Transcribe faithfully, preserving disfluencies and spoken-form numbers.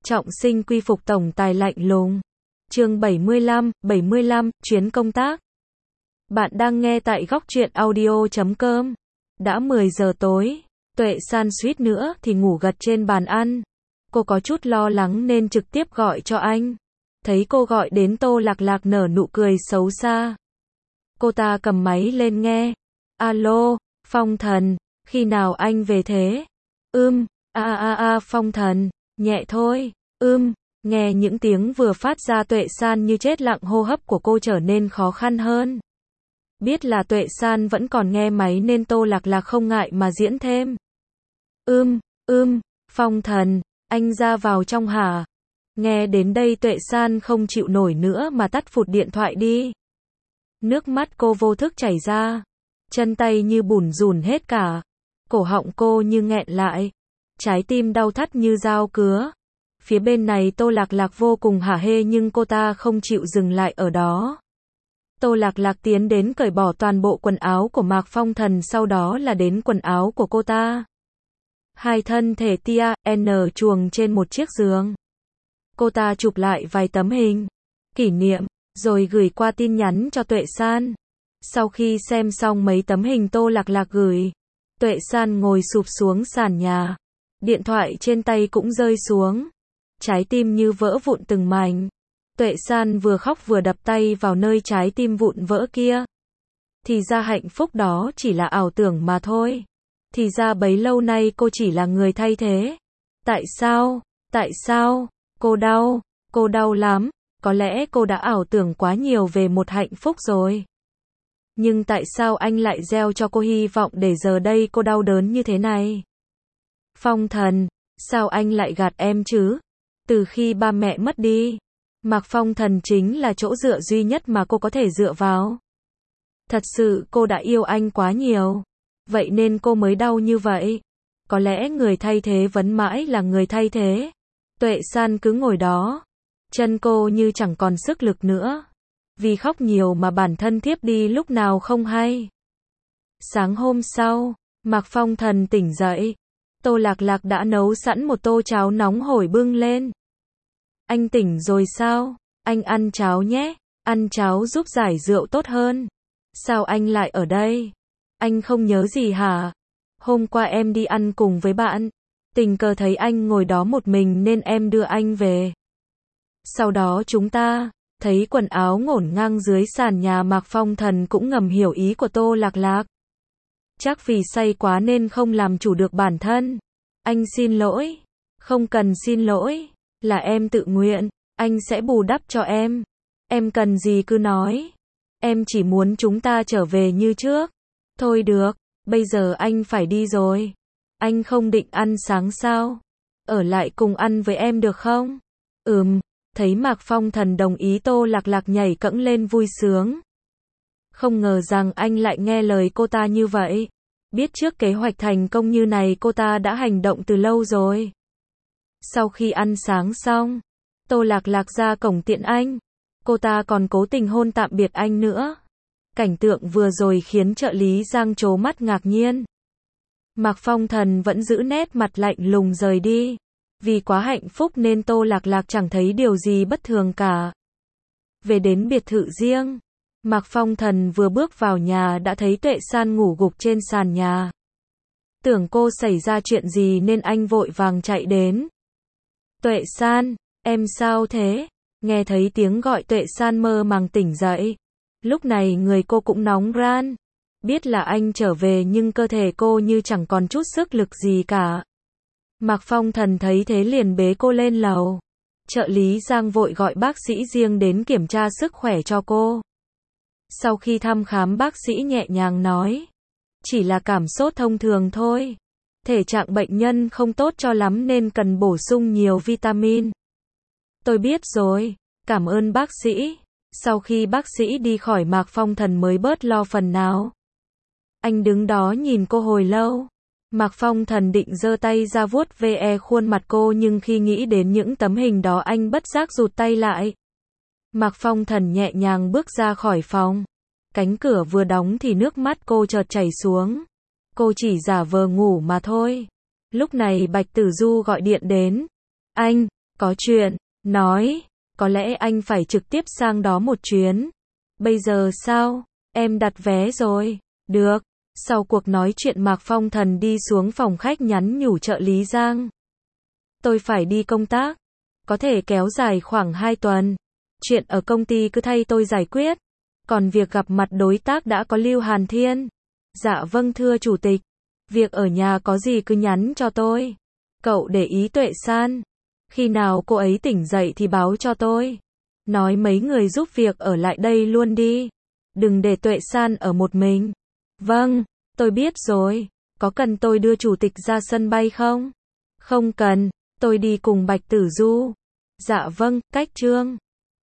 Trọng sinh quy phục tổng tài lạnh lùng. Chương bảy mươi lăm, bảy mươi lăm, chuyến công tác. Bạn đang nghe tại góc truyện audio chấm com. Đã mười giờ tối, Tuệ San suýt nữa thì ngủ gật trên bàn ăn. Cô có chút lo lắng nên trực tiếp gọi cho anh. Thấy cô gọi đến, Tô Lạc Lạc nở nụ cười xấu xa. Cô ta cầm máy lên nghe. Alo, Phong Thần, khi nào anh về thế? Ưm, a a a Phong Thần, nhẹ thôi. Ưm, nghe những tiếng vừa phát ra Tuệ San như chết lặng, hô hấp của cô trở nên khó khăn hơn. Biết là Tuệ San vẫn còn nghe máy nên Tô Lạc Lạc không ngại mà diễn thêm. Ưm, ưm, Phong Thần, anh ra vào trong hả? Nghe đến đây Tuệ San không chịu nổi nữa mà tắt phụt điện thoại đi. Nước mắt cô vô thức chảy ra. Chân tay như bủn rủn hết cả. Cổ họng cô như nghẹn lại. Trái tim đau thắt như dao cứa. Phía bên này Tô Lạc Lạc vô cùng hả hê nhưng cô ta không chịu dừng lại ở đó. Tô Lạc Lạc tiến đến cởi bỏ toàn bộ quần áo của Mạc Phong Thần, sau đó là đến quần áo của cô ta. Hai thân thể tia, N chuồng trên một chiếc giường. Cô ta chụp lại vài tấm hình kỷ niệm, rồi gửi qua tin nhắn cho Tuệ San. Sau khi xem xong mấy tấm hình Tô Lạc Lạc gửi, Tuệ San ngồi sụp xuống sàn nhà. Điện thoại trên tay cũng rơi xuống. Trái tim như vỡ vụn từng mảnh. Tuệ San vừa khóc vừa đập tay vào nơi trái tim vụn vỡ kia. Thì ra hạnh phúc đó chỉ là ảo tưởng mà thôi. Thì ra bấy lâu nay cô chỉ là người thay thế. Tại sao? Tại sao? Cô đau. Cô đau lắm. Có lẽ cô đã ảo tưởng quá nhiều về một hạnh phúc rồi. Nhưng tại sao anh lại gieo cho cô hy vọng để giờ đây cô đau đớn như thế này? Phong Thần, sao anh lại gạt em chứ? Từ khi ba mẹ mất đi, Mạc Phong Thần chính là chỗ dựa duy nhất mà cô có thể dựa vào. Thật sự cô đã yêu anh quá nhiều. Vậy nên cô mới đau như vậy. Có lẽ người thay thế vẫn mãi là người thay thế. Tuệ San cứ ngồi đó. Chân cô như chẳng còn sức lực nữa. Vì khóc nhiều mà bản thân thiếp đi lúc nào không hay. Sáng hôm sau, Mạc Phong Thần tỉnh dậy. Tô Lạc Lạc đã nấu sẵn một tô cháo nóng hổi bưng lên. Anh tỉnh rồi sao? Anh ăn cháo nhé. Ăn cháo giúp giải rượu tốt hơn. Sao anh lại ở đây? Anh không nhớ gì hả? Hôm qua em đi ăn cùng với bạn. Tình cờ thấy anh ngồi đó một mình nên em đưa anh về. Sau đó chúng ta thấy quần áo ngổn ngang dưới sàn nhà. Mạc Phong Thần cũng ngầm hiểu ý của Tô Lạc Lạc. Chắc vì say quá nên không làm chủ được bản thân. Anh xin lỗi. Không cần xin lỗi. Là em tự nguyện. Anh sẽ bù đắp cho em. Em cần gì cứ nói. Em chỉ muốn chúng ta trở về như trước. Thôi được. Bây giờ anh phải đi rồi. Anh không định ăn sáng sao? Ở lại cùng ăn với em được không? Ừm. Thấy Mạc Phong Thần đồng ý, Tô Lạc Lạc nhảy cẫng lên vui sướng. Không ngờ rằng anh lại nghe lời cô ta như vậy. Biết trước kế hoạch thành công như này cô ta đã hành động từ lâu rồi. Sau khi ăn sáng xong, Tô Lạc Lạc ra cổng tiện anh. Cô ta còn cố tình hôn tạm biệt anh nữa. Cảnh tượng vừa rồi khiến trợ lý Giang trố mắt ngạc nhiên. Mạc Phong Thần vẫn giữ nét mặt lạnh lùng rời đi. Vì quá hạnh phúc nên Tô Lạc Lạc chẳng thấy điều gì bất thường cả. Về đến biệt thự riêng, Mạc Phong Thần vừa bước vào nhà đã thấy Tuệ San ngủ gục trên sàn nhà. Tưởng cô xảy ra chuyện gì nên anh vội vàng chạy đến. Tuệ San, em sao thế? Nghe thấy tiếng gọi, Tuệ San mơ màng tỉnh dậy. Lúc này người cô cũng nóng ran. Biết là anh trở về nhưng cơ thể cô như chẳng còn chút sức lực gì cả. Mạc Phong Thần thấy thế liền bế cô lên lầu. Trợ lý Giang vội gọi bác sĩ riêng đến kiểm tra sức khỏe cho cô. Sau khi thăm khám, bác sĩ nhẹ nhàng nói. Chỉ là cảm sốt thông thường thôi. Thể trạng bệnh nhân không tốt cho lắm nên cần bổ sung nhiều vitamin. Tôi biết rồi. Cảm ơn bác sĩ. Sau khi bác sĩ đi khỏi, Mạc Phong Thần mới bớt lo phần nào. Anh đứng đó nhìn cô hồi lâu. Mạc Phong Thần định giơ tay ra vuốt ve khuôn mặt cô nhưng khi nghĩ đến những tấm hình đó anh bất giác rụt tay lại. Mạc Phong Thần nhẹ nhàng bước ra khỏi phòng. Cánh cửa vừa đóng thì nước mắt cô chợt chảy xuống. Cô chỉ giả vờ ngủ mà thôi. Lúc này Bạch Tử Du gọi điện đến. Anh, Có chuyện, nói, có lẽ anh phải trực tiếp sang đó một chuyến. Bây giờ sao? Em đặt vé rồi. Được. Sau cuộc nói chuyện Mạc Phong Thần đi xuống phòng khách nhắn nhủ trợ lý Giang. Tôi phải đi công tác. Có thể kéo dài khoảng hai tuần. Chuyện ở công ty cứ thay tôi giải quyết. Còn việc gặp mặt đối tác đã có Lưu Hàn Thiên. Dạ vâng thưa chủ tịch. Việc ở nhà có gì cứ nhắn cho tôi. Cậu để ý Tuệ San. Khi nào cô ấy tỉnh dậy thì báo cho tôi. Nói mấy người giúp việc ở lại đây luôn đi. Đừng để Tuệ San ở một mình. Vâng, tôi biết rồi. Có cần tôi đưa chủ tịch ra sân bay không? Không cần, tôi đi cùng Bạch Tử Du. Dạ vâng, cách Trương.